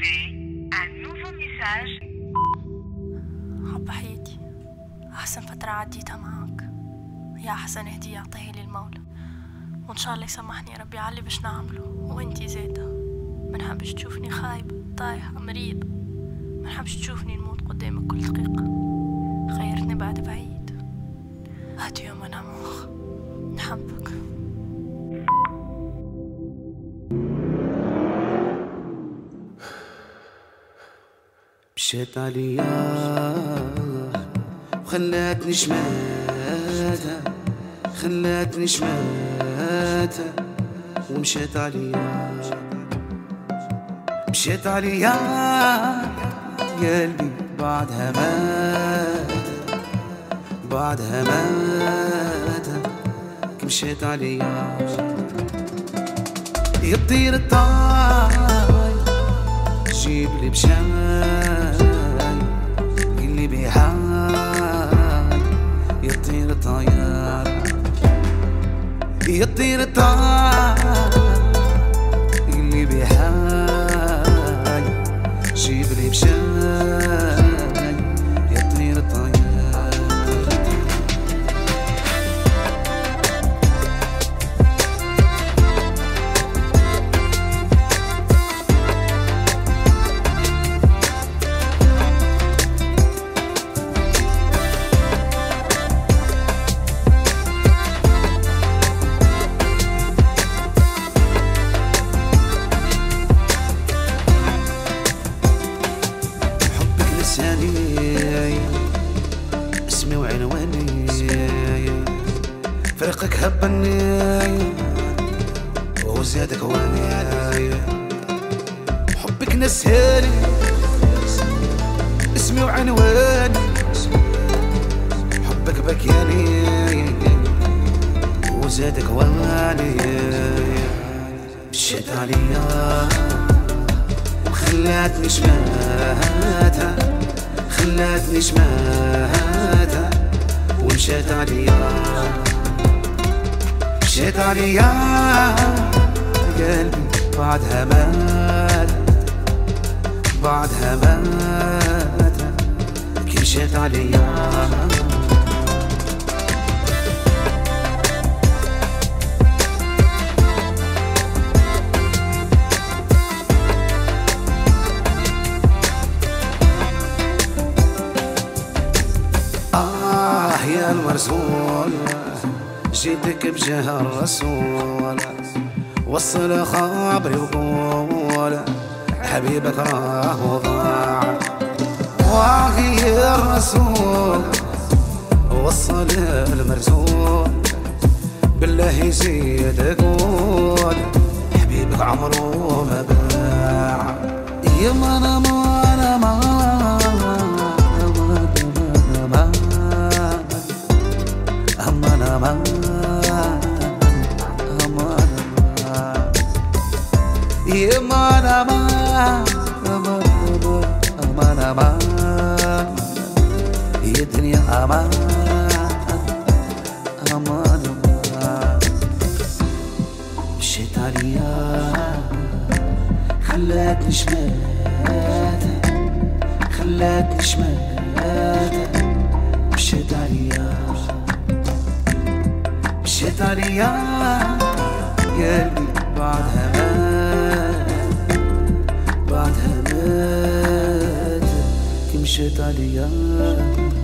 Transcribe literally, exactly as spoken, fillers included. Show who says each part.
Speaker 1: composer un nouveau message.
Speaker 2: حب حياتي، أحسن فترة عديتها معك، يا أحسن هدية أعطيه لي المولى، وإن شاء الله يسمحني ربي علي باش نعمله. وإنتي زادة ما نحبش تشوفني خايبة طايحة مريضة، ما نحبش تشوفني نموت قدامك كل دقيقة، خيرتني بعد بعيد. هاتي يوم أنا مخ نحبك.
Speaker 3: مشيت عليا وخلاتني شماتها، خلاتني شماتها ومشيت عليا، مشيت عليا قلبي بعدها مات، بعدها مات كي مشيت عليا. يطير الطاي جيب لي بشاي اللي بيحاي، يطير الطيار يطير الطاي اللي بيحاي، جيب لي بشاي يطير الطيار. اسمي وعنواني فرقك هبني وزيادك واني، حبك نسهاني اسمي وعنواني، حبك بكياني وزيادك واني. مشيت عليا وخلاتني شماتها، خلاتني شماتها ومشيت عليا، مشيت عليا قلبي بعدها مات، بعدها مات كي مشيت عليا. يا المرسول جيتك بجاه الرسول، وصل خبري وقول حبيبك راه ضاع. واغي الرسول وصل المرسول بالله يزيد قول حبيبك عمره ما باع. يا ما انا ما انا ما يا ما امان امان يا دنيا امان امان امان. مشيت عليا خلاتني شماتها، خلاتني شماتها مشيت عليا، مشيت عليا قلبي بعدها مات، بعدها مات كي مشيت عليا.